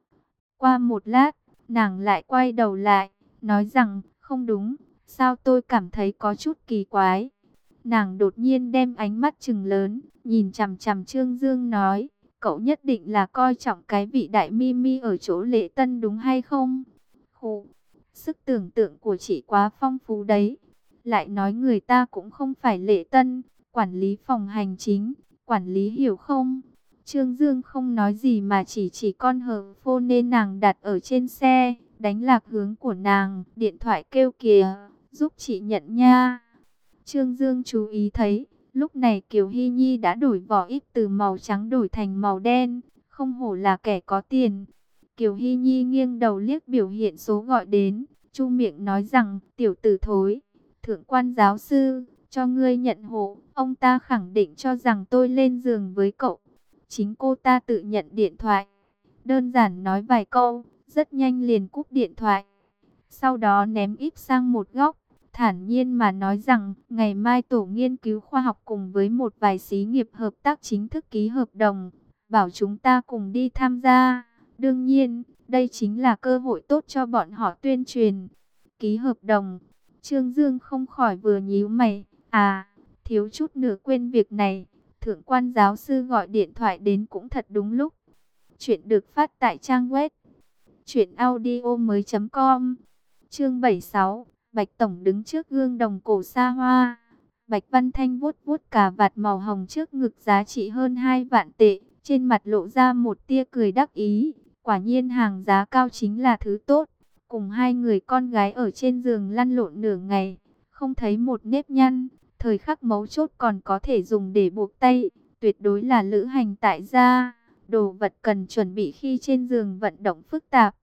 Qua một lát, nàng lại quay đầu lại, nói rằng, không đúng, sao tôi cảm thấy có chút kỳ quái. Nàng đột nhiên đem ánh mắt trừng lớn, nhìn chằm chằm Trương Dương nói, cậu nhất định là coi trọng cái vị đại mi mi ở chỗ Lễ Tân đúng hay không? Khụ, sức tưởng tượng của chị quá phong phú đấy. Lại nói người ta cũng không phải Lễ Tân, quản lý phòng hành chính, quản lý hiểu không? Trương Dương không nói gì mà chỉ con hờ phone nên nàng đặt ở trên xe, đánh lạc hướng của nàng, điện thoại kêu kìa, giúp chị nhận nha. Trương Dương chú ý thấy, lúc này Kiều Hy Nhi đã đổi vỏ ít từ màu trắng đổi thành màu đen, không hổ là kẻ có tiền. Kiều Hy Nhi nghiêng đầu liếc biểu hiện số gọi đến, chu miệng nói rằng, tiểu tử thối, thượng quan giáo sư, cho ngươi nhận hộ, ông ta khẳng định cho rằng tôi lên giường với cậu. Chính cô ta tự nhận điện thoại, đơn giản nói vài câu, rất nhanh liền cúp điện thoại. Sau đó ném íp sang một góc, thản nhiên mà nói rằng, ngày mai tổ nghiên cứu khoa học cùng với một vài xí nghiệp hợp tác chính thức ký hợp đồng, bảo chúng ta cùng đi tham gia. Đương nhiên, đây chính là cơ hội tốt cho bọn họ tuyên truyền. Ký hợp đồng, Trương Dương không khỏi vừa nhíu mày, thiếu chút nữa quên việc này. Thượng quan giáo sư gọi điện thoại đến cũng thật đúng lúc. Chuyện được phát tại trang web truyệnaudiomoi.com. Chương 76, Bạch tổng đứng trước gương đồng cổ xa hoa. Bạch Văn Thanh vuốt vuốt cà vạt màu hồng trước ngực giá trị hơn 2 vạn tệ, trên mặt lộ ra một tia cười đắc ý. Quả nhiên hàng giá cao chính là thứ tốt. Cùng hai người con gái ở trên giường lăn lộn nửa ngày, không thấy một nếp nhăn, thời khắc mấu chốt còn có thể dùng để buộc tay, tuyệt đối là lữ hành tại gia. Đồ vật cần chuẩn bị khi trên giường vận động phức tạp,